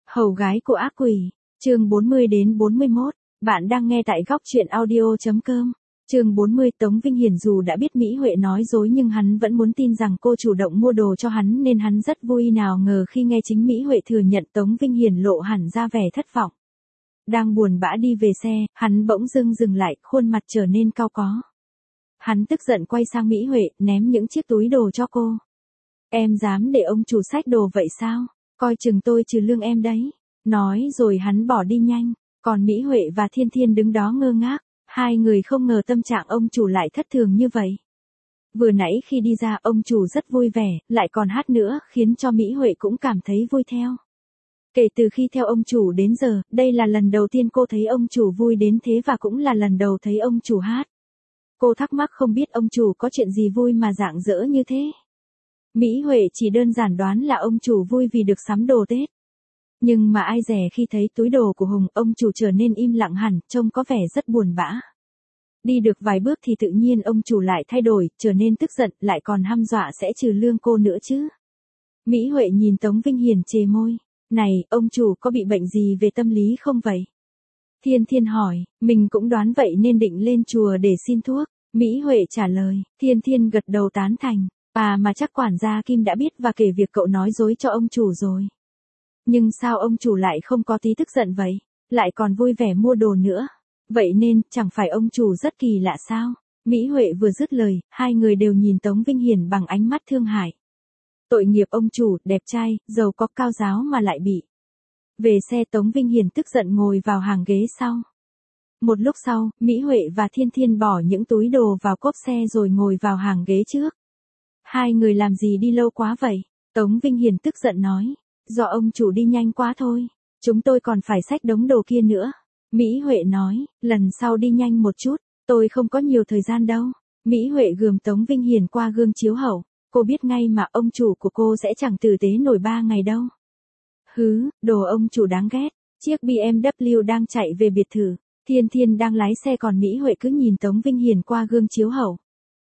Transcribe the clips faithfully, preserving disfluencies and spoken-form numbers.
Hầu gái của ác quỷ, chương bốn mươi đến bốn mươi mốt, bạn đang nghe tại góc truyện audio.com. Chương bốn mươi. Tống Vinh Hiển dù đã biết Mỹ Huệ nói dối nhưng hắn vẫn muốn tin rằng cô chủ động mua đồ cho hắn nên hắn rất vui, nào ngờ khi nghe chính Mỹ Huệ thừa nhận Tống Vinh Hiển lộ hẳn ra vẻ thất vọng. Đang buồn bã đi về xe, hắn bỗng dưng dừng lại, khuôn mặt trở nên cau có. Hắn tức giận quay sang Mỹ Huệ, ném những chiếc túi đồ cho cô. Em dám để ông chủ xách đồ vậy sao? Coi chừng tôi trừ lương em đấy. Nói rồi hắn bỏ đi nhanh, còn Mỹ Huệ và Thiên Thiên đứng đó ngơ ngác, hai người không ngờ tâm trạng ông chủ lại thất thường như vậy. Vừa nãy khi đi ra ông chủ rất vui vẻ, lại còn hát nữa, khiến cho Mỹ Huệ cũng cảm thấy vui theo. Kể từ khi theo ông chủ đến giờ, đây là lần đầu tiên cô thấy ông chủ vui đến thế và cũng là lần đầu thấy ông chủ hát. Cô thắc mắc không biết ông chủ có chuyện gì vui mà rạng rỡ như thế. Mỹ Huệ chỉ đơn giản đoán là ông chủ vui vì được sắm đồ Tết. Nhưng mà ai dè khi thấy túi đồ của Hùng, ông chủ trở nên im lặng hẳn, trông có vẻ rất buồn bã. Đi được vài bước thì tự nhiên ông chủ lại thay đổi, trở nên tức giận, lại còn hăm dọa sẽ trừ lương cô nữa chứ. Mỹ Huệ nhìn Tống Vinh Hiển chề môi. Này, ông chủ có bị bệnh gì về tâm lý không vậy? Thiên Thiên hỏi, mình cũng đoán vậy nên định lên chùa để xin thuốc. Mỹ Huệ trả lời, Thiên Thiên gật đầu tán thành. À mà chắc quản gia Kim đã biết và kể việc cậu nói dối cho ông chủ rồi. Nhưng sao ông chủ lại không có tí tức giận vậy? Lại còn vui vẻ mua đồ nữa. Vậy nên, chẳng phải ông chủ rất kỳ lạ sao? Mỹ Huệ vừa dứt lời, hai người đều nhìn Tống Vinh Hiển bằng ánh mắt thương hại. Tội nghiệp ông chủ, đẹp trai, giàu có, cao giáo mà lại bị. Về xe Tống Vinh Hiển tức giận ngồi vào hàng ghế sau. Một lúc sau, Mỹ Huệ và Thiên Thiên bỏ những túi đồ vào cốp xe rồi ngồi vào hàng ghế trước. Hai người làm gì đi lâu quá vậy? Tống Vinh Hiển tức giận nói. Do ông chủ đi nhanh quá thôi. Chúng tôi còn phải xách đống đồ kia nữa. Mỹ Huệ nói, lần sau đi nhanh một chút, tôi không có nhiều thời gian đâu. Mỹ Huệ gườm Tống Vinh Hiển qua gương chiếu hậu. Cô biết ngay mà ông chủ của cô sẽ chẳng tử tế nổi ba ngày đâu. Hứ, đồ ông chủ đáng ghét. Chiếc bê em vê đang chạy về biệt thự. Thiên Thiên đang lái xe còn Mỹ Huệ cứ nhìn Tống Vinh Hiển qua gương chiếu hậu.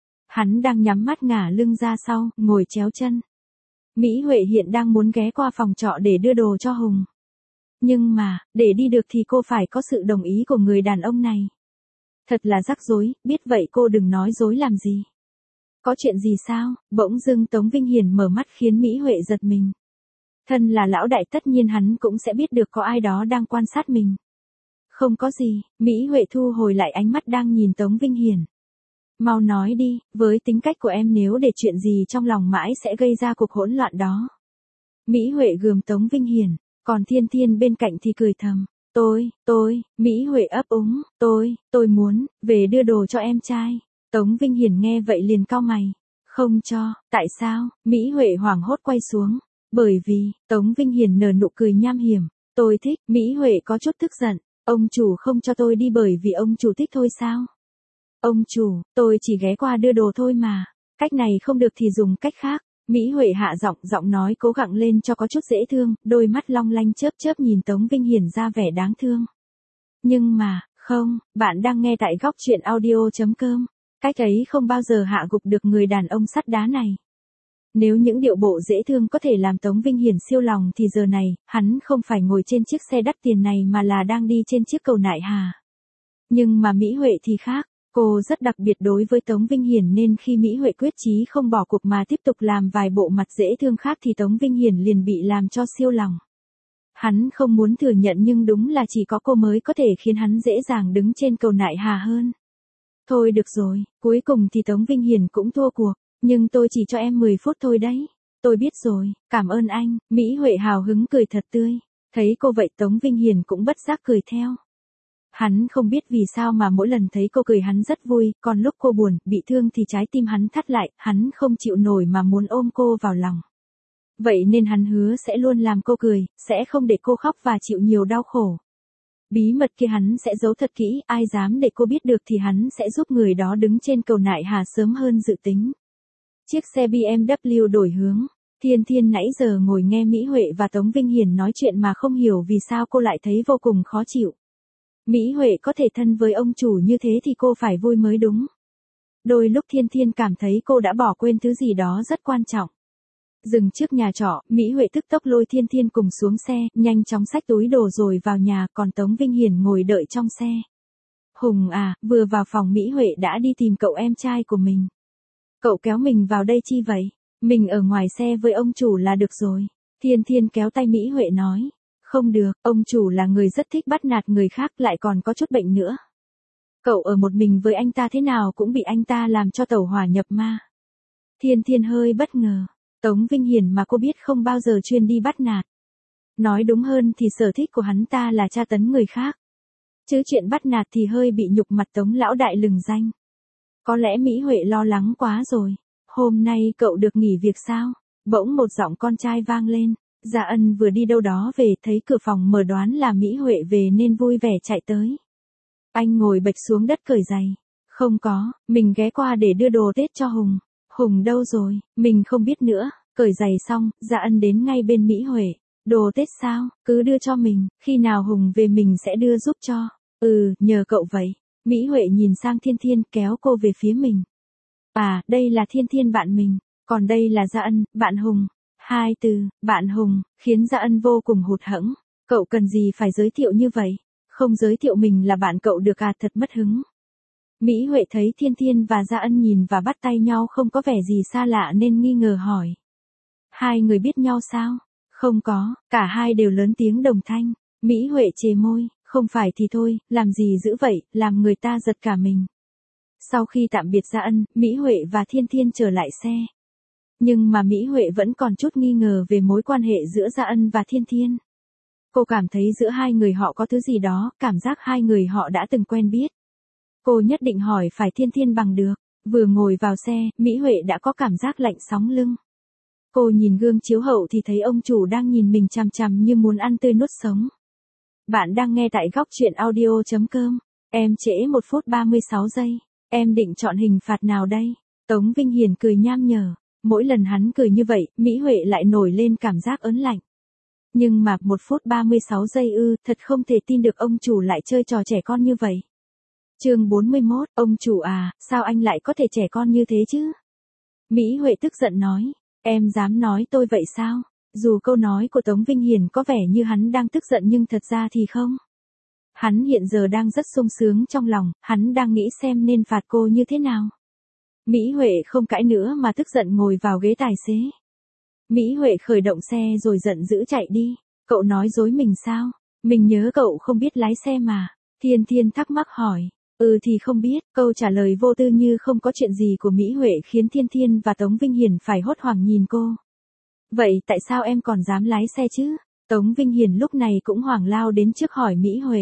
Hắn đang nhắm mắt ngả lưng ra sau, ngồi chéo chân. Mỹ Huệ hiện đang muốn ghé qua phòng trọ để đưa đồ cho Hùng. Nhưng mà, để đi được thì cô phải có sự đồng ý của người đàn ông này. Thật là rắc rối, biết vậy cô đừng nói dối làm gì. Có chuyện gì sao? Bỗng dưng Tống Vinh Hiển mở mắt khiến Mỹ Huệ giật mình. Thân là lão đại tất nhiên hắn cũng sẽ biết được có ai đó đang quan sát mình. Không có gì, Mỹ Huệ thu hồi lại ánh mắt đang nhìn Tống Vinh Hiển. Mau nói đi, với tính cách của em nếu để chuyện gì trong lòng mãi sẽ gây ra cuộc hỗn loạn đó. Mỹ Huệ gườm Tống Vinh Hiển, còn Thiên Thiên bên cạnh thì cười thầm. Tôi, tôi, Mỹ Huệ ấp úng, tôi, tôi muốn, về đưa đồ cho em trai. Tống Vinh Hiển nghe vậy liền cau mày. Không cho, tại sao? Mỹ Huệ hoảng hốt quay xuống. Bởi vì, Tống Vinh Hiển nở nụ cười nham hiểm. Tôi thích, Mỹ Huệ có chút tức giận. Ông chủ không cho tôi đi bởi vì ông chủ thích thôi sao? Ông chủ, tôi chỉ ghé qua đưa đồ thôi mà. Cách này không được thì dùng cách khác. Mỹ Huệ hạ giọng, giọng nói cố gắng lên cho có chút dễ thương, đôi mắt long lanh chớp chớp nhìn Tống Vinh Hiển ra vẻ đáng thương. Nhưng mà, không, bạn đang nghe tại góc truyện audio.com. Cách ấy không bao giờ hạ gục được người đàn ông sắt đá này. Nếu những điệu bộ dễ thương có thể làm Tống Vinh Hiển siêu lòng thì giờ này, hắn không phải ngồi trên chiếc xe đắt tiền này mà là đang đi trên chiếc cầu nại hà. Nhưng mà Mỹ Huệ thì khác, cô rất đặc biệt đối với Tống Vinh Hiển nên khi Mỹ Huệ quyết chí không bỏ cuộc mà tiếp tục làm vài bộ mặt dễ thương khác thì Tống Vinh Hiển liền bị làm cho siêu lòng. Hắn không muốn thừa nhận nhưng đúng là chỉ có cô mới có thể khiến hắn dễ dàng đứng trên cầu nại hà hơn. Thôi được rồi, cuối cùng thì Tống Vinh Hiển cũng thua cuộc, nhưng tôi chỉ cho em mười phút thôi đấy. Tôi biết rồi, cảm ơn anh. Mỹ Huệ hào hứng cười thật tươi. Thấy cô vậy Tống Vinh Hiển cũng bất giác cười theo. Hắn không biết vì sao mà mỗi lần thấy cô cười hắn rất vui, còn lúc cô buồn, bị thương thì trái tim hắn thắt lại, hắn không chịu nổi mà muốn ôm cô vào lòng. Vậy nên hắn hứa sẽ luôn làm cô cười, sẽ không để cô khóc và chịu nhiều đau khổ. Bí mật kia hắn sẽ giấu thật kỹ, ai dám để cô biết được thì hắn sẽ giúp người đó đứng trên cầu nại hà sớm hơn dự tính. Chiếc xe bê em vê đổi hướng. Thiên Thiên nãy giờ ngồi nghe Mỹ Huệ và Tống Vinh Hiển nói chuyện mà không hiểu vì sao cô lại thấy vô cùng khó chịu. Mỹ Huệ có thể thân với ông chủ như thế thì cô phải vui mới đúng. Đôi lúc Thiên Thiên cảm thấy cô đã bỏ quên thứ gì đó rất quan trọng. Dừng trước nhà trọ, Mỹ Huệ tức tốc lôi Thiên Thiên cùng xuống xe, nhanh chóng xách túi đồ rồi vào nhà, còn Tống Vinh Hiển ngồi đợi trong xe. Hùng à, vừa vào phòng Mỹ Huệ đã đi tìm cậu em trai của mình. Cậu kéo mình vào đây chi vậy? Mình ở ngoài xe với ông chủ là được rồi. Thiên Thiên kéo tay Mỹ Huệ nói. Không được, ông chủ là người rất thích bắt nạt người khác lại còn có chút bệnh nữa. Cậu ở một mình với anh ta thế nào cũng bị anh ta làm cho tẩu hỏa nhập ma. Thiên Thiên hơi bất ngờ. Tống Vinh Hiển mà cô biết không bao giờ chuyên đi bắt nạt. Nói đúng hơn thì sở thích của hắn ta là tra tấn người khác. Chứ chuyện bắt nạt thì hơi bị nhục mặt Tống lão đại lừng danh. Có lẽ Mỹ Huệ lo lắng quá rồi. Hôm nay cậu được nghỉ việc sao? Bỗng một giọng con trai vang lên. Gia Ân vừa đi đâu đó về thấy cửa phòng mở đoán là Mỹ Huệ về nên vui vẻ chạy tới. Anh ngồi bệch xuống đất cởi giày. Không có, mình ghé qua để đưa đồ Tết cho Hùng. Hùng đâu rồi, mình không biết nữa. Cởi giày xong, Gia Ân đến ngay bên Mỹ Huệ. Đồ Tết sao, cứ đưa cho mình, khi nào Hùng về mình sẽ đưa giúp cho. Ừ, nhờ cậu vậy. Mỹ Huệ nhìn sang Thiên Thiên kéo cô về phía mình. À, đây là Thiên Thiên bạn mình, còn đây là Gia Ân, bạn Hùng. Hai từ, bạn Hùng, khiến Gia Ân vô cùng hụt hẫng. Cậu cần gì phải giới thiệu như vậy? Không giới thiệu mình là bạn cậu được à, thật mất hứng. Mỹ Huệ thấy Thiên Thiên và Gia Ân nhìn và bắt tay nhau không có vẻ gì xa lạ nên nghi ngờ hỏi. Hai người biết nhau sao? Không có, cả hai đều lớn tiếng đồng thanh. Mỹ Huệ chề môi, không phải thì thôi, làm gì dữ vậy, làm người ta giật cả mình. Sau khi tạm biệt Gia Ân, Mỹ Huệ và Thiên Thiên trở lại xe. Nhưng mà Mỹ Huệ vẫn còn chút nghi ngờ về mối quan hệ giữa Gia Ân và Thiên Thiên. Cô cảm thấy giữa hai người họ có thứ gì đó, cảm giác hai người họ đã từng quen biết. Cô nhất định hỏi phải Thiên Thiên bằng được. Vừa ngồi vào xe, Mỹ Huệ đã có cảm giác lạnh sóng lưng. Cô nhìn gương chiếu hậu thì thấy ông chủ đang nhìn mình chằm chằm như muốn ăn tươi nuốt sống. Bạn đang nghe tại góc truyện audio chấm com. Em trễ một phút ba mươi sáu giây. Em định chọn hình phạt nào đây? Tống Vinh Hiển cười nham nhở. Mỗi lần hắn cười như vậy, Mỹ Huệ lại nổi lên cảm giác ớn lạnh. Nhưng mà một phút ba mươi sáu giây ư, thật không thể tin được ông chủ lại chơi trò trẻ con như vậy. Chương bốn mươi mốt, ông chủ à, sao anh lại có thể trẻ con như thế chứ? Mỹ Huệ tức giận nói, em dám nói tôi vậy sao? Dù câu nói của Tống Vinh Hiển có vẻ như hắn đang tức giận nhưng thật ra thì không. Hắn hiện giờ đang rất sung sướng trong lòng, hắn đang nghĩ xem nên phạt cô như thế nào. Mỹ Huệ không cãi nữa mà tức giận ngồi vào ghế tài xế. Mỹ Huệ khởi động xe rồi giận dữ chạy đi. Cậu nói dối mình sao? Mình nhớ cậu không biết lái xe mà. Thiên Thiên thắc mắc hỏi. Ừ thì không biết, câu trả lời vô tư như không có chuyện gì của Mỹ Huệ khiến Thiên Thiên và Tống Vinh Hiển phải hốt hoảng nhìn cô. Vậy tại sao em còn dám lái xe chứ? Tống Vinh Hiển lúc này cũng hoảng lao đến trước hỏi Mỹ Huệ.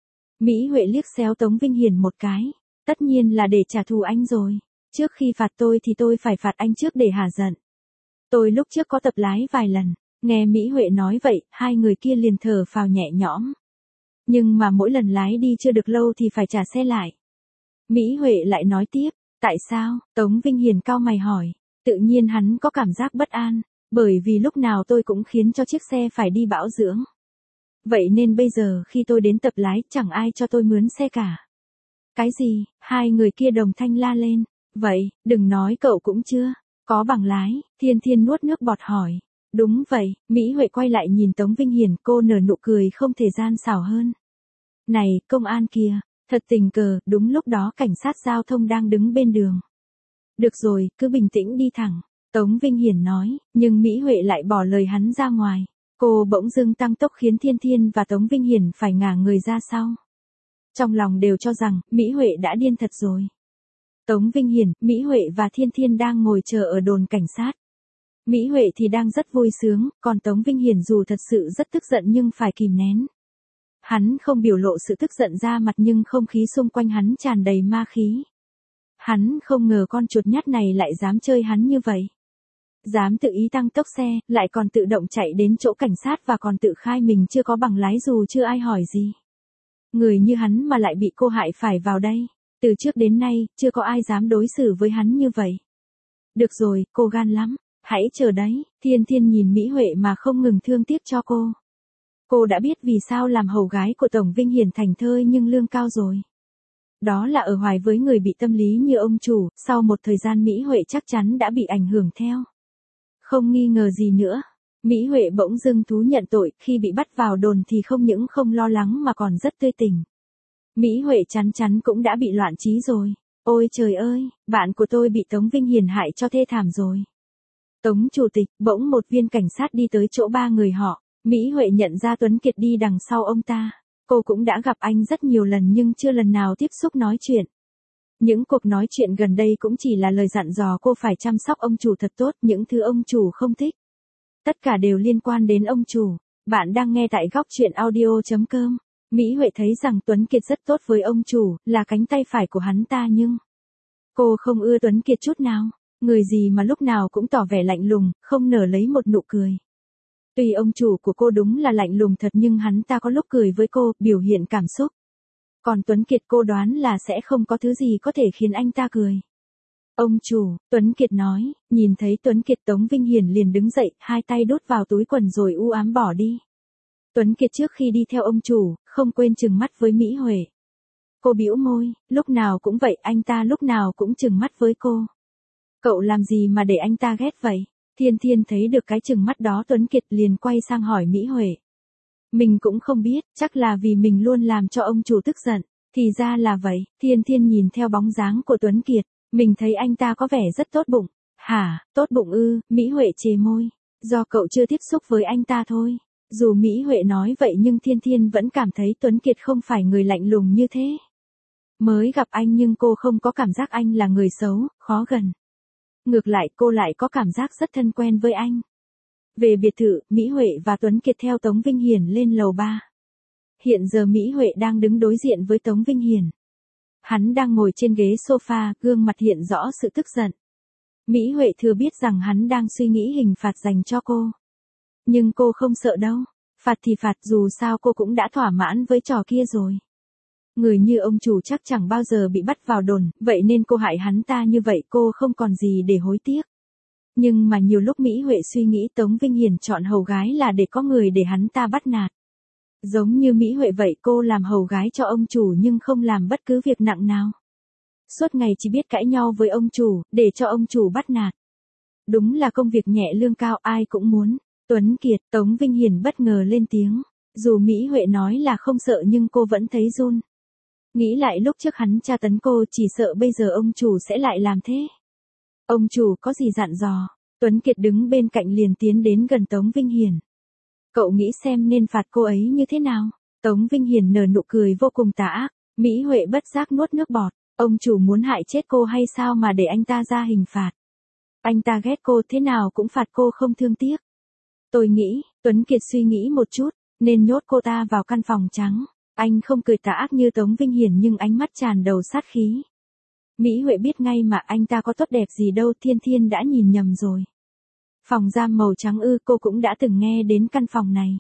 Mỹ Huệ liếc xéo Tống Vinh Hiển một cái. Tất nhiên là để trả thù anh rồi. Trước khi phạt tôi thì tôi phải phạt anh trước để hả giận. Tôi lúc trước có tập lái vài lần. Nghe Mỹ Huệ nói vậy, hai người kia liền thở phào nhẹ nhõm. Nhưng mà mỗi lần lái đi chưa được lâu thì phải trả xe lại. Mỹ Huệ lại nói tiếp, tại sao? Tống Vinh Hiển cau mày hỏi. Tự nhiên hắn có cảm giác bất an, bởi vì lúc nào tôi cũng khiến cho chiếc xe phải đi bảo dưỡng. Vậy nên bây giờ khi tôi đến tập lái chẳng ai cho tôi mướn xe cả. Cái gì? Hai người kia đồng thanh la lên. Vậy, đừng nói cậu cũng chưa có bằng lái. Thiên Thiên nuốt nước bọt hỏi. Đúng vậy, Mỹ Huệ quay lại nhìn Tống Vinh Hiển, cô nở nụ cười không thể gian xảo hơn. Này, công an kìa, thật tình cờ, đúng lúc đó cảnh sát giao thông đang đứng bên đường. Được rồi, cứ bình tĩnh đi thẳng, Tống Vinh Hiển nói, nhưng Mỹ Huệ lại bỏ lời hắn ra ngoài. Cô bỗng dưng tăng tốc khiến Thiên Thiên và Tống Vinh Hiển phải ngả người ra sau. Trong lòng đều cho rằng, Mỹ Huệ đã điên thật rồi. Tống Vinh Hiển, Mỹ Huệ và Thiên Thiên đang ngồi chờ ở đồn cảnh sát. Mỹ Huệ thì đang rất vui sướng, còn Tống Vinh Hiển dù thật sự rất tức giận nhưng phải kìm nén. Hắn không biểu lộ sự tức giận ra mặt nhưng không khí xung quanh hắn tràn đầy ma khí. Hắn không ngờ con chuột nhắt này lại dám chơi hắn như vậy. Dám tự ý tăng tốc xe, lại còn tự động chạy đến chỗ cảnh sát và còn tự khai mình chưa có bằng lái dù chưa ai hỏi gì. Người như hắn mà lại bị cô hại phải vào đây. Từ trước đến nay, chưa có ai dám đối xử với hắn như vậy. Được rồi, cô gan lắm. Hãy chờ đấy. Thiên Thiên nhìn Mỹ Huệ mà không ngừng thương tiếc cho cô. Cô đã biết vì sao làm hầu gái của Tổng Vinh Hiển thành thơi nhưng lương cao rồi. Đó là ở hoài với người bị tâm lý như ông chủ, sau một thời gian Mỹ Huệ chắc chắn đã bị ảnh hưởng theo. Không nghi ngờ gì nữa. Mỹ Huệ bỗng dưng thú nhận tội, khi bị bắt vào đồn thì không những không lo lắng mà còn rất tươi tỉnh. Mỹ Huệ chắn chắn cũng đã bị loạn trí rồi. Ôi trời ơi, bạn của tôi bị Tống Vinh Hiền hại cho thê thảm rồi. Tống chủ tịch, bỗng một viên cảnh sát đi tới chỗ ba người họ. Mỹ Huệ nhận ra Tuấn Kiệt đi đằng sau ông ta. Cô cũng đã gặp anh rất nhiều lần nhưng chưa lần nào tiếp xúc nói chuyện. Những cuộc nói chuyện gần đây cũng chỉ là lời dặn dò cô phải chăm sóc ông chủ thật tốt, những thứ ông chủ không thích. Tất cả đều liên quan đến ông chủ. Bạn đang nghe tại góc truyện audio chấm com. Mỹ Huệ thấy rằng Tuấn Kiệt rất tốt với ông chủ, là cánh tay phải của hắn ta nhưng cô không ưa Tuấn Kiệt chút nào. Người gì mà lúc nào cũng tỏ vẻ lạnh lùng, không nở lấy một nụ cười. Tuy ông chủ của cô đúng là lạnh lùng thật nhưng hắn ta có lúc cười với cô, biểu hiện cảm xúc. Còn Tuấn Kiệt cô đoán là sẽ không có thứ gì có thể khiến anh ta cười. Ông chủ, Tuấn Kiệt nói, nhìn thấy Tuấn Kiệt Tống Vinh Hiển liền đứng dậy, hai tay đút vào túi quần rồi u ám bỏ đi. Tuấn Kiệt trước khi đi theo ông chủ, không quên trừng mắt với Mỹ Huệ. Cô bĩu môi, lúc nào cũng vậy, anh ta lúc nào cũng trừng mắt với cô. Cậu làm gì mà để anh ta ghét vậy? Thiên Thiên thấy được cái trừng mắt đó Tuấn Kiệt liền quay sang hỏi Mỹ Huệ. Mình cũng không biết, chắc là vì mình luôn làm cho ông chủ tức giận. Thì ra là vậy, Thiên Thiên nhìn theo bóng dáng của Tuấn Kiệt, mình thấy anh ta có vẻ rất tốt bụng. Hả, tốt bụng ư? Mỹ Huệ chề môi. Do cậu chưa tiếp xúc với anh ta thôi. Dù Mỹ Huệ nói vậy nhưng Thiên Thiên vẫn cảm thấy Tuấn Kiệt không phải người lạnh lùng như thế. Mới gặp anh nhưng cô không có cảm giác anh là người xấu, khó gần. Ngược lại cô lại có cảm giác rất thân quen với anh. Về biệt thự, Mỹ Huệ và Tuấn Kiệt theo Tống Vinh Hiển lên lầu ba. Hiện giờ Mỹ Huệ đang đứng đối diện với Tống Vinh Hiển. Hắn đang ngồi trên ghế sofa, gương mặt hiện rõ sự tức giận. Mỹ Huệ thừa biết rằng hắn đang suy nghĩ hình phạt dành cho cô. Nhưng cô không sợ đâu. Phạt thì phạt, dù sao cô cũng đã thỏa mãn với trò kia rồi. Người như ông chủ chắc chẳng bao giờ bị bắt vào đồn, vậy nên cô hại hắn ta như vậy cô không còn gì để hối tiếc. Nhưng mà nhiều lúc Mỹ Huệ suy nghĩ Tống Vinh Hiển chọn hầu gái là để có người để hắn ta bắt nạt. Giống như Mỹ Huệ vậy, cô làm hầu gái cho ông chủ nhưng không làm bất cứ việc nặng nào. Suốt ngày chỉ biết cãi nhau với ông chủ, để cho ông chủ bắt nạt. Đúng là công việc nhẹ lương cao ai cũng muốn. Tuấn Kiệt, Tống Vinh Hiển bất ngờ lên tiếng. Dù Mỹ Huệ nói là không sợ nhưng cô vẫn thấy run. Nghĩ lại lúc trước hắn tra tấn cô, chỉ sợ bây giờ ông chủ sẽ lại làm thế. Ông chủ có gì dặn dò? Tuấn Kiệt đứng bên cạnh liền tiến đến gần Tống Vinh Hiển. Cậu nghĩ xem nên phạt cô ấy như thế nào? Tống Vinh Hiển nở nụ cười vô cùng tà ác. Mỹ Huệ bất giác nuốt nước bọt. Ông chủ muốn hại chết cô hay sao mà để anh ta ra hình phạt? Anh ta ghét cô thế nào cũng phạt cô không thương tiếc. Tôi nghĩ, Tuấn Kiệt suy nghĩ một chút, nên nhốt cô ta vào căn phòng trắng. Anh không cười tà ác như Tống Vinh Hiển nhưng ánh mắt tràn đầu sát khí. Mỹ Huệ biết ngay mà anh ta có tốt đẹp gì đâu, Thiên Thiên đã nhìn nhầm rồi. Phòng giam màu trắng ư? Cô cũng đã từng nghe đến căn phòng này.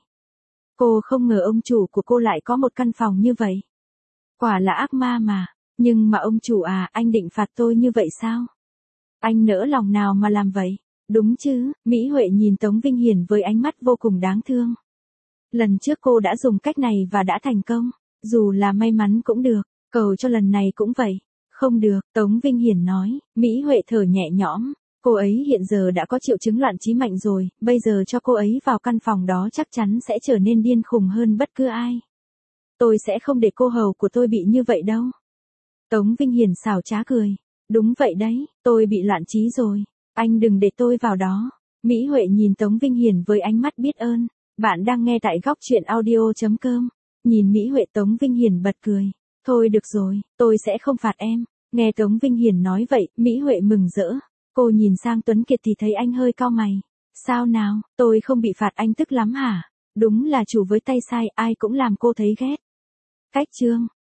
Cô không ngờ ông chủ của cô lại có một căn phòng như vậy. Quả là ác ma mà. Nhưng mà ông chủ à, anh định phạt tôi như vậy sao? Anh nỡ lòng nào mà làm vậy? Đúng chứ? Mỹ Huệ nhìn Tống Vinh Hiển với ánh mắt vô cùng đáng thương. Lần trước cô đã dùng cách này và đã thành công. Dù là may mắn cũng được, cầu cho lần này cũng vậy. Không được, Tống Vinh Hiển nói. Mỹ Huệ thở nhẹ nhõm. Cô ấy hiện giờ đã có triệu chứng loạn trí mạnh rồi, bây giờ cho cô ấy vào căn phòng đó chắc chắn sẽ trở nên điên khùng hơn bất cứ ai. Tôi sẽ không để cô hầu của tôi bị như vậy đâu. Tống Vinh Hiển xảo trá cười. Đúng vậy đấy, tôi bị loạn trí rồi. Anh đừng để tôi vào đó. Mỹ Huệ nhìn Tống Vinh Hiển với ánh mắt biết ơn. Bạn đang nghe tại góc truyện audio chấm com. Nhìn Mỹ Huệ, Tống Vinh Hiển bật cười. Thôi được rồi, tôi sẽ không phạt em. Nghe Tống Vinh Hiển nói vậy, Mỹ Huệ mừng rỡ. Cô nhìn sang Tuấn Kiệt thì thấy anh hơi cau mày. Sao nào, tôi không bị phạt anh tức lắm hả? Đúng là chủ với tay sai, ai cũng làm cô thấy ghét. Cách chương.